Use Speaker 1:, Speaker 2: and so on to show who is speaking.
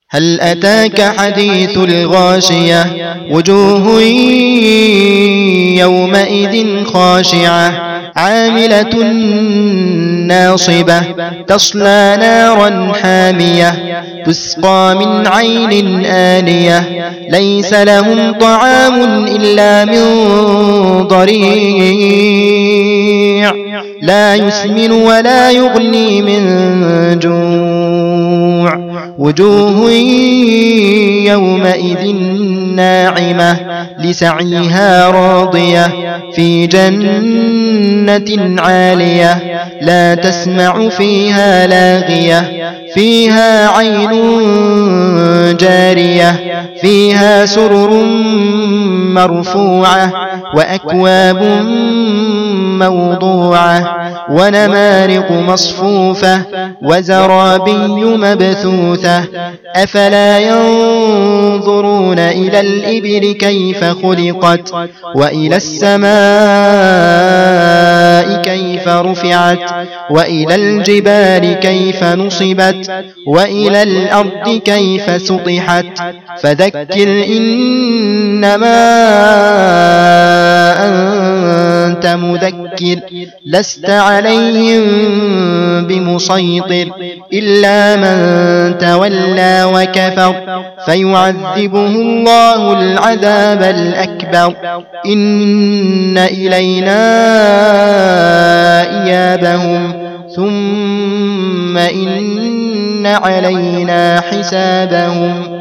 Speaker 1: هل أتاك حديث الغاشية وجوه يومئذ خاشعة عاملة ناصبة تصلى نارا حامية تسقى من عين آنية ليس لهم طعام إلا من ضريع لا يسمن ولا يغني من جوع وجوه يومئذ ناعمة لسعيها راضية في جنة عالية لا تسمع فيها لاغية فيها عين جارية فيها سرر مرفوعة وأكواب موضوعة ونمارق مصفوفة وزرابي مبثوثة أفلا ينظرون إلى الإبل كيف خلقت وإلى السماء كيف رفعت وإلى الجبال كيف نصبت وإلى الأرض كيف سطحت فذكر إنما أنت مذكر لست عليهم بمسيطر إلا من تولى وكفر فيعذبه الله العذاب الأكبر إن إلينا إيابهم ثم إن علينا حسابهم